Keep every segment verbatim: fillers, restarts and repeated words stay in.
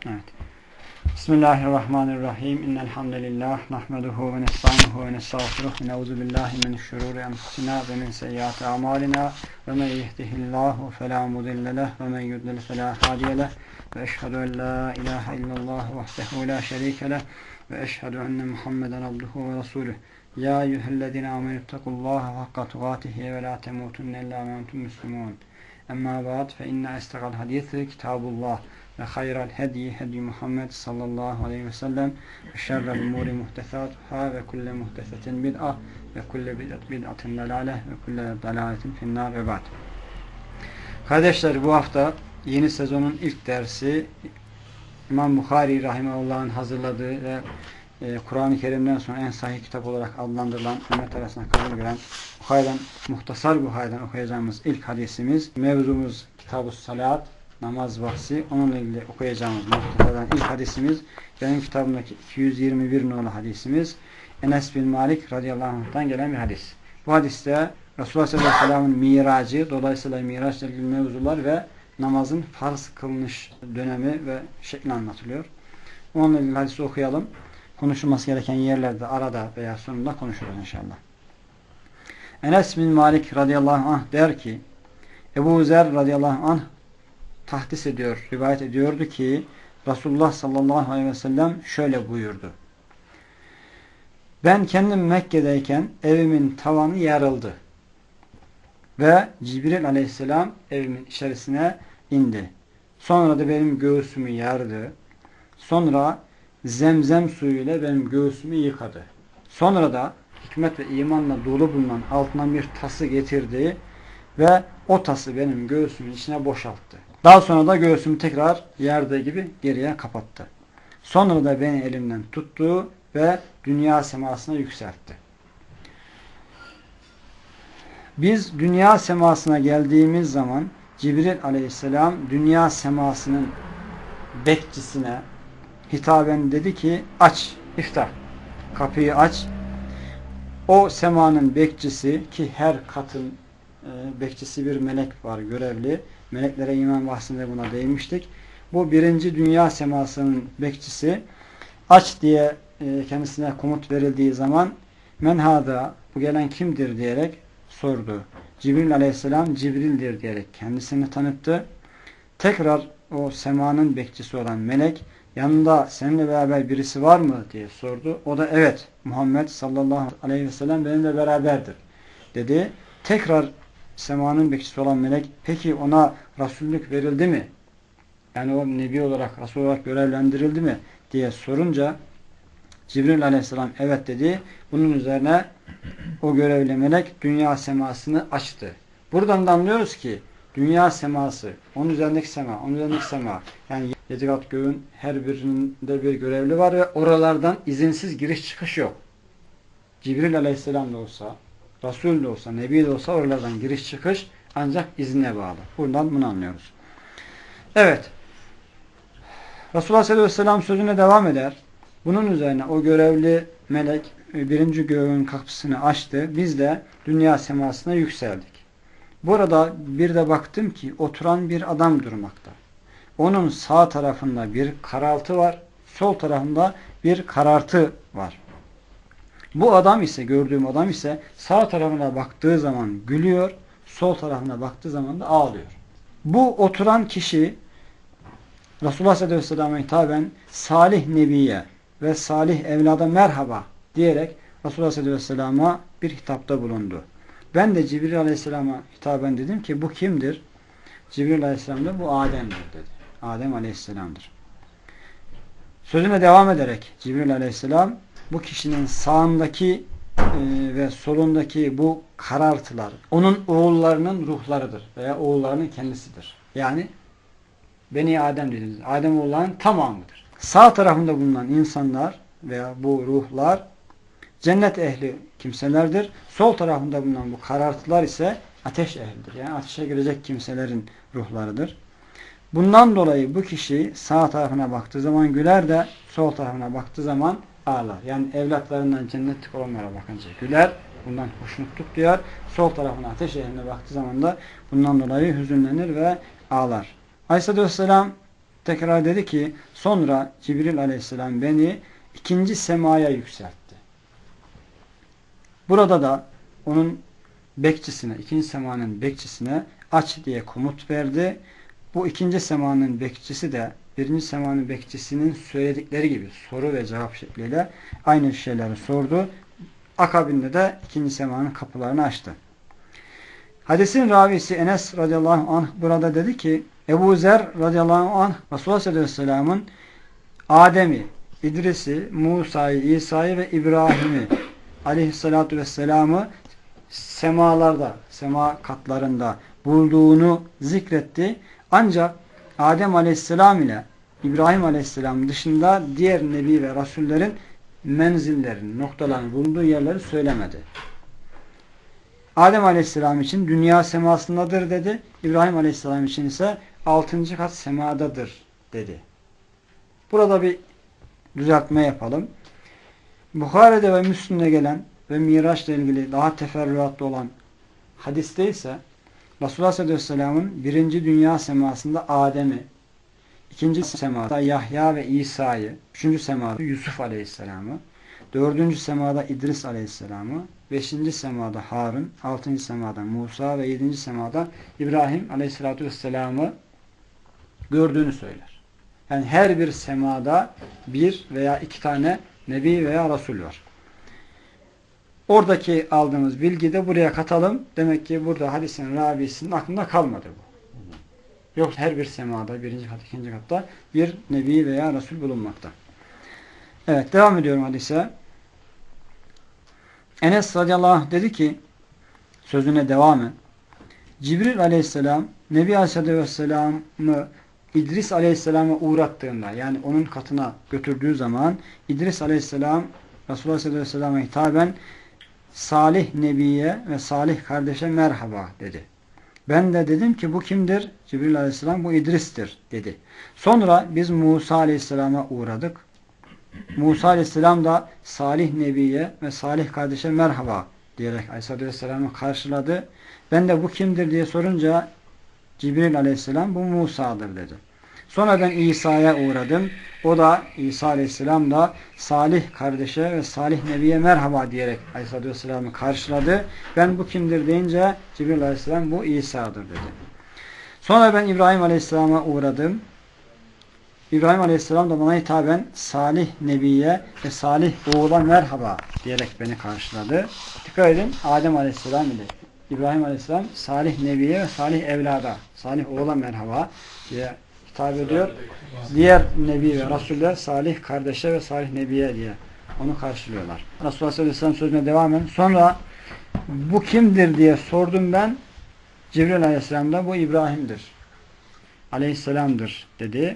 Evet. Bismillahirrahmanirrahim. İnnel hamdelellahi nahmeduhu ve nestainuhu ve nestağfiruh ve na'udzu billahi min şururi enfusina ve min seyyiati amalina ve men yehdihillahu fela mudille leh ve men yudlil fela hadiye leh ve eşhedü en la ilahe illallah vahdehu la şerike leh ve eşhedü enne Muhammeden abduhu ve resuluh. Ya eyyühellezine amenüttekullaha hakka tukatihi ve la temutunne illa ve entum müslümun. Emma ba'd fe inne estaqal hadisi kitabullah ve hayral hediyi hedi Muhammed sallallahu aleyhi ve sellem ve şerrel umuri muhtesatuhâ ve kulle muhtesetin bid'a ve kulle bid'atin dalâleh ve kulle dalâletin finnâr ve ba'd. Kardeşler, bu hafta yeni sezonun ilk dersi İmam Bukhari rahimehullah'ın hazırladığı ve e, Kur'an-ı Kerim'den sonra en sahih kitap olarak adlandırılan, ümmet arasında kabul gören Bukhari'den, Muhtasar Bukhari'den okuyacağımız ilk hadisimiz, mevzumuz Kitab-ı Salat, namaz bahsi. Onunla ilgili okuyacağımız Muhtasar'dan ilk hadisimiz, benim kitabımdaki iki yüz yirmi bir nolu hadisimiz, Enes bin Malik radıyallahu anh'tan gelen bir hadis. Bu hadiste Resulullah sallallahu aleyhi ve sellem'in miracı, dolayısıyla miraçla ilgili mevzular ve namazın farz kılınış dönemi ve şekli anlatılıyor. Onunla ilgili hadisi okuyalım. Konuşulması gereken yerlerde arada veya sonunda konuşuruz inşallah. Enes bin Malik radıyallahu anh der ki, Ebu Zer radıyallahu anh tahdis ediyor, rivayet ediyordu ki Resulullah sallallahu aleyhi ve sellem şöyle buyurdu. Ben kendim Mekke'deyken evimin tavanı yarıldı ve Cibril aleyhisselam evimin içerisine indi. Sonra da benim göğsümü yardı. Sonra zemzem suyuyla benim göğsümü yıkadı. Sonra da hikmet ve imanla dolu bulunan altından bir tası getirdi ve o tası benim göğsümün içine boşalttı. Daha sonra da göğsümü tekrar yardığı gibi geriye kapattı. Sonra da beni elimden tuttu ve dünya semasına yükseltti. Biz dünya semasına geldiğimiz zaman Cibril aleyhisselam dünya semasının bekçisine hitaben dedi ki aç, iftah, kapıyı aç. O semanın bekçisi, ki her katın e, bekçisi bir melek var, görevli. Meleklere iman bahsinde buna değinmiştik. Bu birinci dünya semasının bekçisi aç diye e, kendisine komut verildiği zaman men hâdâ, bu gelen kimdir diyerek sordu. Cibril aleyhisselam Cibril'dir diyerek kendisini tanıttı. Tekrar o semanın bekçisi olan melek yanında seninle beraber birisi var mı diye sordu. O da evet, Muhammed sallallahu aleyhi ve sellem benimle beraberdir dedi. Tekrar semanın bekçisi olan melek peki ona Resullük verildi mi? Yani o Nebi olarak, Resul olarak görevlendirildi mi diye sorunca Cibril aleyhisselam evet dedi. Bunun üzerine o görevli melek dünya semasını açtı. Buradan da anlıyoruz ki dünya seması, onun üzerindeki sema, onun üzerindeki sema, yani yedi kat göğün her birinde bir görevli var ve oralardan izinsiz giriş çıkış yok. Cibril aleyhisselam da olsa, Resul de olsa, Nebi de olsa oralardan giriş çıkış ancak izne bağlı. Buradan bunu anlıyoruz. Evet. Resulullah sallallahu aleyhi ve sellem sözüne devam eder. Bunun üzerine o görevli melek birinci göğün kapısını açtı. Biz de dünya semasına yükseldik. Burada bir de baktım ki oturan bir adam durmakta. Onun sağ tarafında bir karaltı var. Sol tarafında bir karartı var. Bu adam ise, gördüğüm adam ise sağ tarafına baktığı zaman gülüyor, sol tarafına baktığı zaman da ağlıyor. Bu oturan kişi Resulullah sallallahu aleyhi ve sellem'e hitaben Salih Nebi'ye ve Salih evlada merhaba diyerek Resulullah sallallahu aleyhi ve sellem'e bir hitapta bulundu. Ben de Cibril aleyhisselama hitaben dedim ki bu kimdir? Cibril aleyhisselam da bu Adem'dir dedi. Adem aleyhisselamdır. Sözüne devam ederek Cibril aleyhisselam bu kişinin sağındaki e, ve solundaki bu karartılar onun oğullarının ruhlarıdır veya oğullarının kendisidir. Yani Beni Adem dediğimiz Adem oğullarının tamamıdır. Sağ tarafında bulunan insanlar veya bu ruhlar cennet ehli kimselerdir. Sol tarafında bulunan bu karartılar ise ateş ehlidir. Yani ateşe girecek kimselerin ruhlarıdır. Bundan dolayı bu kişi sağ tarafına baktığı zaman güler de sol tarafına baktığı zaman ağlar. Yani evlatlarından cennetlik olanlara bakınca güler. Bundan hoşnutluk duyar. Sol tarafına ateş ehline baktığı zaman da bundan dolayı hüzünlenir ve ağlar. Aleyhisselatü Vesselam Tekrar dedi ki sonra Cibril aleyhisselam beni ikinci semaya yükseltti. Burada da onun bekçisine, ikinci semanın bekçisine aç diye komut verdi. Bu ikinci semanın bekçisi de birinci semanın bekçisinin söyledikleri gibi soru ve cevap şekliyle aynı şeyleri sordu. Akabinde de ikinci semanın kapılarını açtı. Hadisin ravisi Enes radıyallahu anh burada dedi ki Ebu Zer radıyallahu anh Resulullah sallallahu aleyhi ve sellem'in Adem'i, İdris'i, Musa'yı, İsa'yı ve İbrahim'i aleyhissalatu vesselam'ı semalarda, sema katlarında bulduğunu zikretti. Ancak Adem aleyhisselam ile İbrahim aleyhisselam dışında diğer nebi ve rasullerin menzillerini, noktalarını bulunduğu yerleri söylemedi. Adem aleyhisselam için dünya semasındadır dedi. İbrahim aleyhisselam için ise altıncı kat semadadır dedi. Burada bir düzeltme yapalım. Bukhari'de ve Müslim'de gelen ve Miraç'la ilgili daha teferruatlı olan hadiste ise Resulullah sallallahu aleyhi ve sellem'in birinci dünya semasında Adem'i, ikinci semada Yahya ve İsa'yı, üçüncü semada Yusuf aleyhisselam'ı, dördüncü semada İdris aleyhisselam'ı, beşinci semada Harun, altıncı semada Musa ve yedinci semada İbrahim aleyhissalatu vesselam'ı gördüğünü söyler. Yani her bir semada bir veya iki tane nebi veya rasul var. Oradaki aldığımız bilgi de buraya katalım. Demek ki burada hadisin ravisinin aklında kalmadı bu. Yoksa her bir semada, birinci kat, ikinci katta bir nebi veya rasul bulunmakta. Evet, devam ediyorum hadise. Enes radıyallahu anh dedi ki, sözüne devamen, Cibril aleyhisselam, Nebi aleyhisselam'ı İdris aleyhisselama uğrattığında, yani onun katına götürdüğü zaman, İdris aleyhisselam, Resulullah sallallahu aleyhi ve sellem'e hitaben, Salih Nebi'ye ve Salih kardeşe merhaba dedi. Ben de dedim ki bu kimdir? Cibril aleyhisselam bu İdris'tir dedi. Sonra biz Musa aleyhisselama uğradık. Musa aleyhisselam da Salih Nebi'ye ve Salih kardeşe merhaba diyerek aleyhisselatü vesselam'ı karşıladı. Ben de bu kimdir diye sorunca Cibril aleyhisselam bu Musa'dır dedi. Sonra ben İsa'ya uğradım. O da İsa aleyhisselam da Salih kardeşe ve Salih Nebi'ye merhaba diyerek aleyhisselatü vesselam'ı karşıladı. Ben bu kimdir deyince Cibril aleyhisselam bu İsa'dır dedi. Sonra ben İbrahim aleyhisselama uğradım. İbrahim aleyhisselam da bana hitaben Salih Nebi'ye ve Salih oğula merhaba diyerek beni karşıladı. Dikkat edin, Adem aleyhisselam ile İbrahim aleyhisselam Salih Nebi'ye ve Salih evlada, Salih oğula merhaba diye hitap ediyor. Diğer Nebi ve Resuller Salih kardeşe ve Salih Nebi'ye diye onu karşılıyorlar. Resulullah sallallahu aleyhi ve sellem sözüne devamen sonra bu kimdir diye sordum ben. Cibril aleyhisselam da bu İbrahim'dir. Aleyhisselam'dır dedi.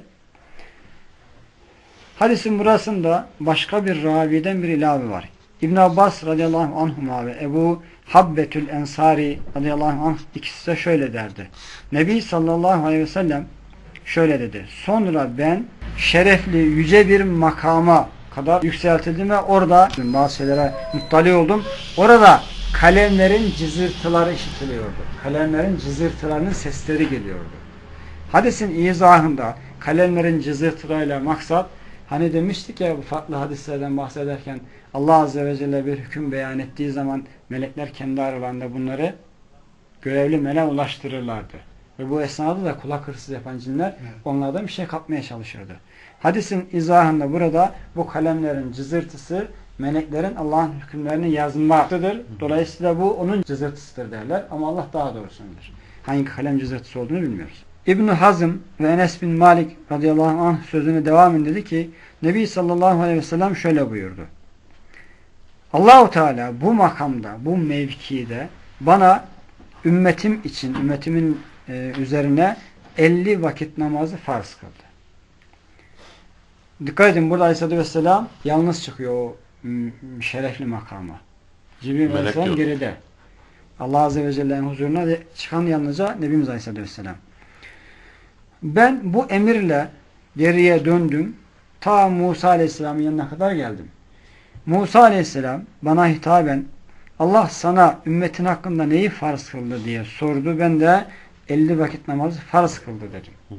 Hadisin burasında başka bir raviden bir ilave var. İbn Abbas radıyallahu anhuma ve Ebu Habbetül Ensari radıyallahu anh ikisi de şöyle derdi. Nebi sallallahu aleyhi ve sellem şöyle dedi. Sonra ben şerefli yüce bir makama kadar yükseltildim ve orada bazı şeylere muttali oldum. Orada kalemlerin cızırtıları işitiliyordu. Kalemlerin cızırtılarının sesleri geliyordu. Hadisin izahında kalemlerin cızırtılarıyla maksat, hani demiştik ya bu farklı hadislerden bahsederken Allah Azze ve Celle bir hüküm beyan ettiği zaman melekler kendi aralarında bunları görevli meleğe ulaştırırlardı. Ve bu esnada da kulak hırsız yapan cinler evet, onlardan bir şey kapmaya çalışıyordu. Hadisin izahında burada bu kalemlerin cızırtısı meleklerin Allah'ın hükümlerini yazmaktadır. Dolayısıyla bu onun cızırtısıdır derler. Ama Allah daha doğrusunu bilir. Hangi kalem cızırtısı olduğunu bilmiyoruz. İbn Hazm ve Enes bin Malik radıyallahu anh sözüne devam dedi ki Nebi sallallahu aleyhi ve sellem şöyle buyurdu. Allahu Teala bu makamda, bu mevkide bana ümmetim için, ümmetimin e, üzerine elli vakit namazı farz kıldı. Dikkat edin, burada aleyhissalatü vesselam yalnız çıkıyor o şerefli makama. Cibril aleyhisselam geride. Allah Azze ve Celle'nin huzuruna çıkan yalnızca Nebimiz aleyhissalatü vesselam. Ben bu emirle geriye döndüm. Ta Musa aleyhisselamın yanına kadar geldim. Musa aleyhisselam bana hitaben Allah sana ümmetin hakkında neyi farz kıldı diye sordu. Ben de elli vakit namazı farz kıldı dedim.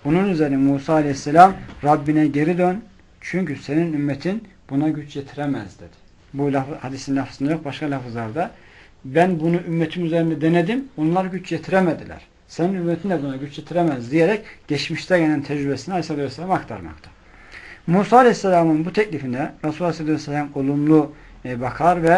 Bunun üzerine Musa aleyhisselam Rabbine geri dön. Çünkü senin ümmetin buna güç yetiremez dedi. Bu laf, hadisin lafzında yok. Başka lafızlarda. Ben bunu ümmetim üzerinde denedim. Onlar güç yetiremediler. Senin ümmetin de buna güç yetiremez diyerek geçmişte gelen tecrübesini Aleyhisselatü Vesselam aktarmakta. Musa Aleyhisselam'ın bu teklifine Resulullah Aleyhisselatü Vesselam olumlu e, bakar ve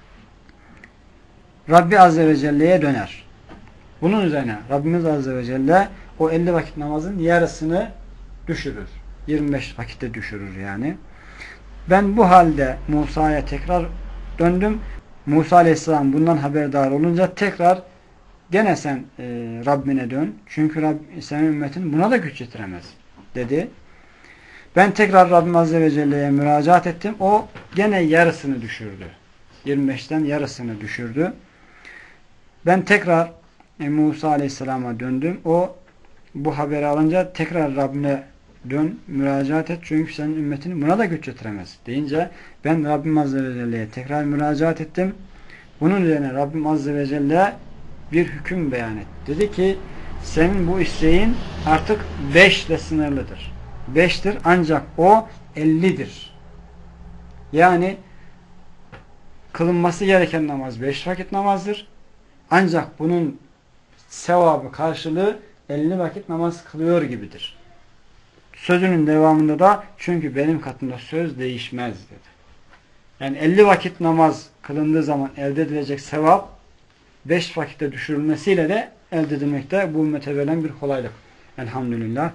Rabbi Azze ve Celle'ye döner. Bunun üzerine Rabbimiz Azze ve Celle o elli vakit namazın yarısını düşürür. yirmi beş vakitte düşürür yani. Ben bu halde Musa'ya tekrar döndüm. Musa Aleyhisselam bundan haberdar olunca tekrar gene sen e, Rabbine dön. Çünkü Rabb, senin ümmetin buna da güç yetiremez dedi. Ben tekrar Rabbim Azze ve Celle'ye müracaat ettim. O gene yarısını düşürdü. yirmi beşten yarısını düşürdü. Ben tekrar e, Musa Aleyhisselam'a döndüm. O bu haberi alınca tekrar Rabbine dön, müracaat et. Çünkü senin ümmetin buna da güç yetiremez deyince ben Rabbim Azze ve Celle'ye tekrar müracaat ettim. Bunun üzerine Rabbim Azze ve Celle bir hüküm beyan etti. Dedi ki senin bu isteğin artık beş ile sınırlıdır. beştir ancak o ellidir. Yani kılınması gereken namaz beş vakit namazdır. Ancak bunun sevabı karşılığı elli vakit namaz kılıyor gibidir. Sözünün devamında da çünkü benim katımda söz değişmez dedi. Yani elli vakit namaz kılındığı zaman elde edilecek sevap beş vakitte düşürülmesiyle de elde edilmekte bu ümmete verilen bir kolaylık. Elhamdülillah.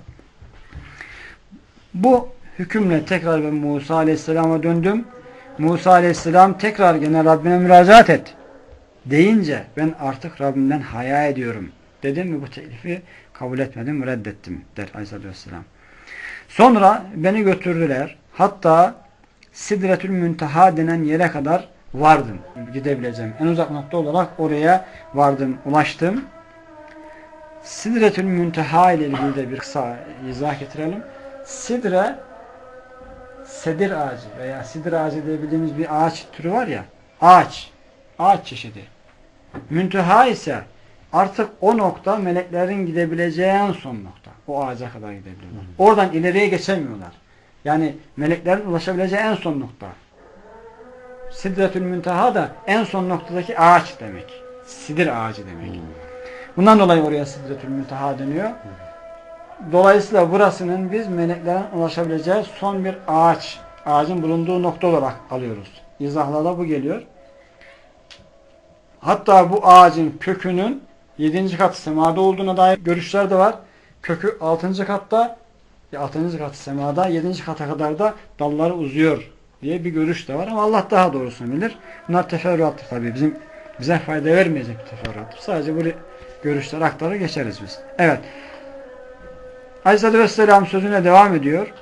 Bu hükümle tekrar ben Musa Aleyhisselam'a döndüm. Musa Aleyhisselam tekrar gene Rabbine müracaat et deyince ben artık Rabbimden haya ediyorum dedim ve bu teklifi kabul etmedim, reddettim der Aleyhisselatü Vesselam. Sonra beni götürdüler. Hatta Sidretül Münteha denen yere kadar vardım. Gidebileceğim. En uzak nokta olarak oraya vardım, ulaştım. Sidretül Münteha ile ilgili de bir kısa izah getirelim. Sidre, sedir ağacı veya sidir ağacı diye bildiğimiz bir ağaç türü var ya, ağaç, ağaç çeşidi. Münteha ise artık o nokta meleklerin gidebileceği en son nokta. O ağaca kadar gidebiliyorlar. Oradan ileriye geçemiyorlar. Yani meleklerin ulaşabileceği en son nokta. Sidretül Münteha da en son noktadaki ağaç demek. Sidir ağacı demek. Bundan dolayı oraya Sidretül Münteha deniyor. Dolayısıyla burasının biz meleklerin ulaşabileceği son bir ağaç, ağacın bulunduğu nokta olarak alıyoruz. İzahlarda bu geliyor. Hatta bu ağacın kökünün yedinci katı semada olduğuna dair görüşler de var. Kökü altıncı katta, altıncı katı semada, yedinci kata kadar da dalları uzuyor diye bir görüş de var ama Allah daha doğrusunu bilir. Bunlar teferruattır tabii. Bizim bize fayda vermeyecek bir teferruattır. Sadece bu görüşler aktarır geçeriz biz. Evet. Aleyhisselatü Vesselam sözüne devam ediyor.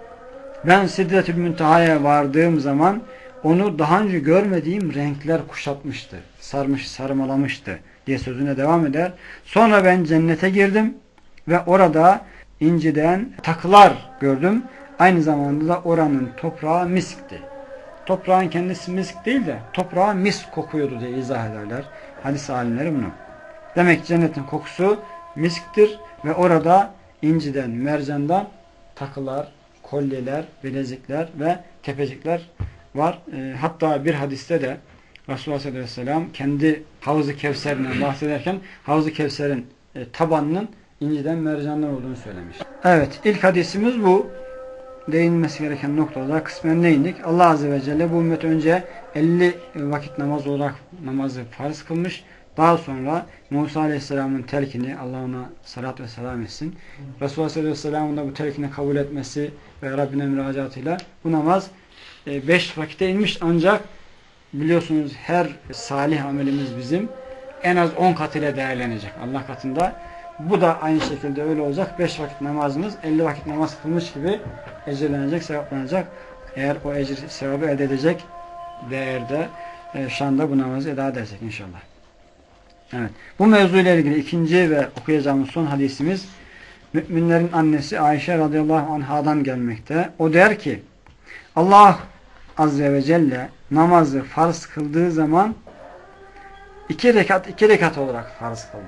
Ben Sidretül Münteha'ya vardığım zaman onu daha önce görmediğim renkler kuşatmıştı. Sarmış, sarmalamıştı diye sözüne devam eder. Sonra ben cennete girdim ve orada inciden takılar gördüm. Aynı zamanda da oranın toprağı miskti. Toprağın kendisi misk değil de toprağa misk kokuyordu diye izah ederler. Hadis alimleri bunu. Demek ki cennetin kokusu misktir ve orada inciden, mercandan takılar, kolyeler, bilezikler ve tepecikler var. E, hatta bir hadiste de Resulullah sallallahu aleyhi ve sellem kendi Havz-ı Kevser'den bahsederken Havz-ı Kevser'in e, tabanının inciden, mercandan olduğunu söylemiş. Evet, ilk hadisimiz bu. Değinmesi gereken noktada kısmen değindik. Allah Azze ve Celle bu ümmet önce elli vakit namaz olarak namazı farz kılmış. Daha sonra Musa Aleyhisselam'ın telkini, Allah ona salat ve selam etsin, Resulullah sallallahu aleyhi ve sellem'in de bu telkini kabul etmesi ve Rabbine müracaatıyla bu namaz beş vakite inmiş ancak biliyorsunuz her salih amelimiz bizim en az on kat ile değerlenecek Allah katında. Bu da aynı şekilde öyle olacak. beş vakit namazımız elli vakit namaz kılmış gibi ecirlenecek, sevaplanacak. Eğer o ecir sevabı elde edecek değerde, e, şanda bu namazı eda edersek inşallah. Evet. Bu mevzuyla ilgili ikinci ve okuyacağımız son hadisimiz müminlerin annesi Ayşe radıyallahu anhadan gelmekte. O der ki Allah Azze ve Celle namazı farz kıldığı zaman iki rekat iki rekat olarak farz kıldı.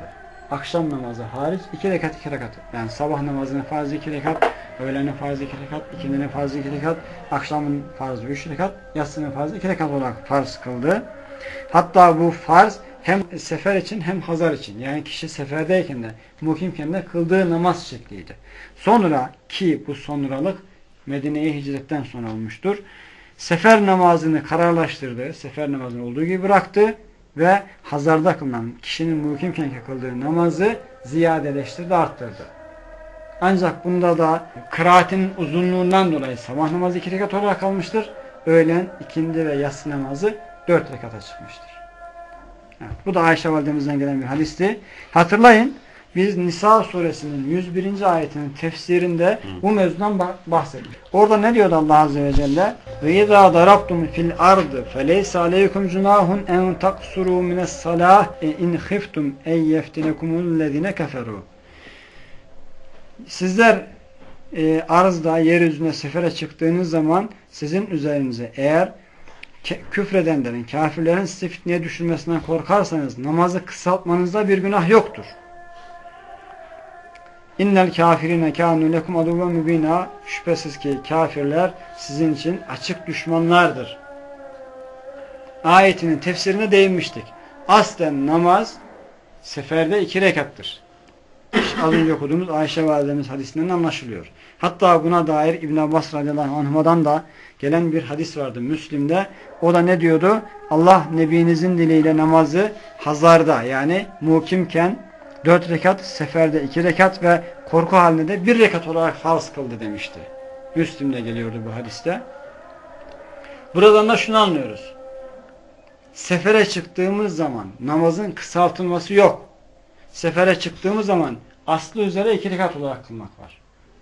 akşam namazı hariç iki rekat iki rekat. Yani sabah namazının farzı iki rekat, öğlenin farzı iki rekat, ikindinin farzı iki rekat, akşamın farzı üç rekat, yatsının farzı iki rekat olarak farz kıldı. Hatta bu farz hem sefer için hem hazar için, yani kişi seferdeyken de mukimken de kıldığı namaz şekliydi. Sonra ki bu sonralık Medine'ye hicretten sonra olmuştur. Sefer namazını kararlaştırdı, sefer namazını olduğu gibi bıraktı ve hazarda kılınan kişinin mukimken kıldığı namazı ziyadeleştirdi, arttırdı. Ancak bunda da kıraatin uzunluğundan dolayı sabah namazı iki rekat olarak kalmıştır. Öğlen, ikindi ve yatsı namazı dört rekata çıkmıştır. Evet, bu da Ayşe validemizden gelen bir hadisti. Hatırlayın, biz Nisa suresinin yüz birinci ayetinin tefsirinde bu mevzudan bahsettik. Orada ne diyordu Allah Azze ve Celle? وَاِذَا دَرَبْتُمْ فِي الْاَرْضِ فَلَيْسَ عَلَيْكُمْ جُنَاهٌ اَنْ تَقْصُرُوا مِنَ الصَّلَاةِ اِنْ خِفْتُمْ اَنْ يَفْتِنَكُمُ الَّذِينَ كَفَرُوا. Sizler e, arzda, yeryüzüne sefere çıktığınız zaman sizin üzerinize eğer küfredenlerin, kafirlerin sizi fitneye düşürmesinden korkarsanız namazı kısaltmanızda bir günah yoktur. İnnel kafirine kânu lekum aduven mübina. Şüphesiz ki kafirler sizin için açık düşmanlardır. Ayetinin tefsirine değinmiştik. Aslen namaz seferde iki rekattır. Az önce okuduğumuz Ayşe validemiz hadisinden anlaşılıyor. Hatta buna dair İbn Abbas radıyallahu anhuma'dan da gelen bir hadis vardı Müslim'de. O da ne diyordu? Allah nebinizin diliyle namazı hazarda, yani mukimken dört rekat, seferde iki rekat ve korku halinde de bir rekat olarak farz kıldı demişti. Müslim'de geliyordu bu hadiste. Buradan da şunu anlıyoruz. Sefere çıktığımız zaman namazın kısaltılması yok. Sefere çıktığımız zaman aslı üzere iki rekat olarak kılmak var.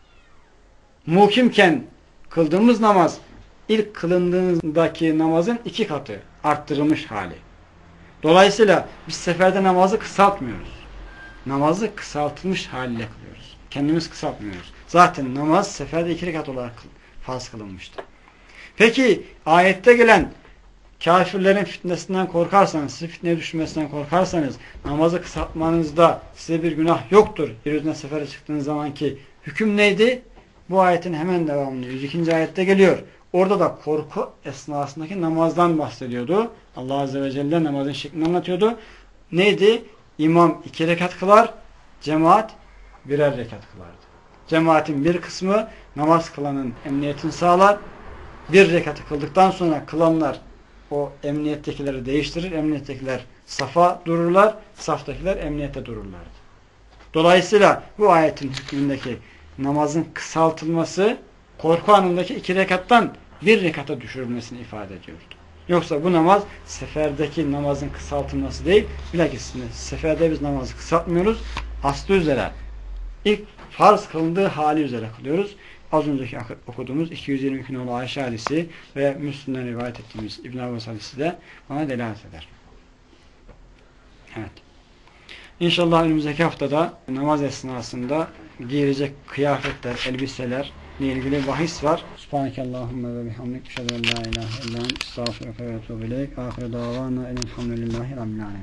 Mukimken kıldığımız namaz ilk kılındığındaki namazın iki katı arttırılmış hali. Dolayısıyla biz seferde namazı kısaltmıyoruz. Namazı kısaltılmış haliyle kılıyoruz. Kendimiz kısaltmıyoruz. Zaten namaz seferde iki rekat olarak farz kılınmıştı. Peki ayette gelen kafirlerin fitnesinden korkarsanız, sizi fitneye düşmesinden korkarsanız namazı kısaltmanızda size bir günah yoktur. Yeryüzüne sefere çıktığınız zamanki hüküm neydi? Bu ayetin hemen devamında yüz ikinci ayette geliyor. Orada da korku esnasındaki namazdan bahsediyordu. Allah Azze ve Celle namazın şeklini anlatıyordu. Neydi? İmam iki rekat kılar, cemaat birer rekat kılardı. Cemaatin bir kısmı namaz kılanın emniyetini sağlar. Bir rekatı kıldıktan sonra kılanlar o emniyettekileri değiştirir. Emniyettekiler safa dururlar, saftakiler emniyette dururlardı. Dolayısıyla bu ayetin hükmündeki namazın kısaltılması korku anındaki iki rekattan bir rekata düşürülmesini ifade ediyordu. Yoksa bu namaz seferdeki namazın kısaltılması değil, bilakis seferde biz namazı kısaltmıyoruz. Aslı üzere ilk farz kılındığı hali üzere kılıyoruz. Az önceki okuduğumuz iki yüz yirmi iki nolu Ayşe hadisi ve Müslim'den rivayet ettiğimiz İbn Abbas hadisi de bana delalet eder. Evet. İnşallah önümüzdeki haftada namaz esnasında giyilecek kıyafetler, elbiseler ile ilgili bahis var. Subhanekallahümme ve bihamdik. Eşhedü en la ilahe illa ente estağfiruke ve etûbü ileyk. Âhiru dâvâna elhamdülillahi rabbil âlemin.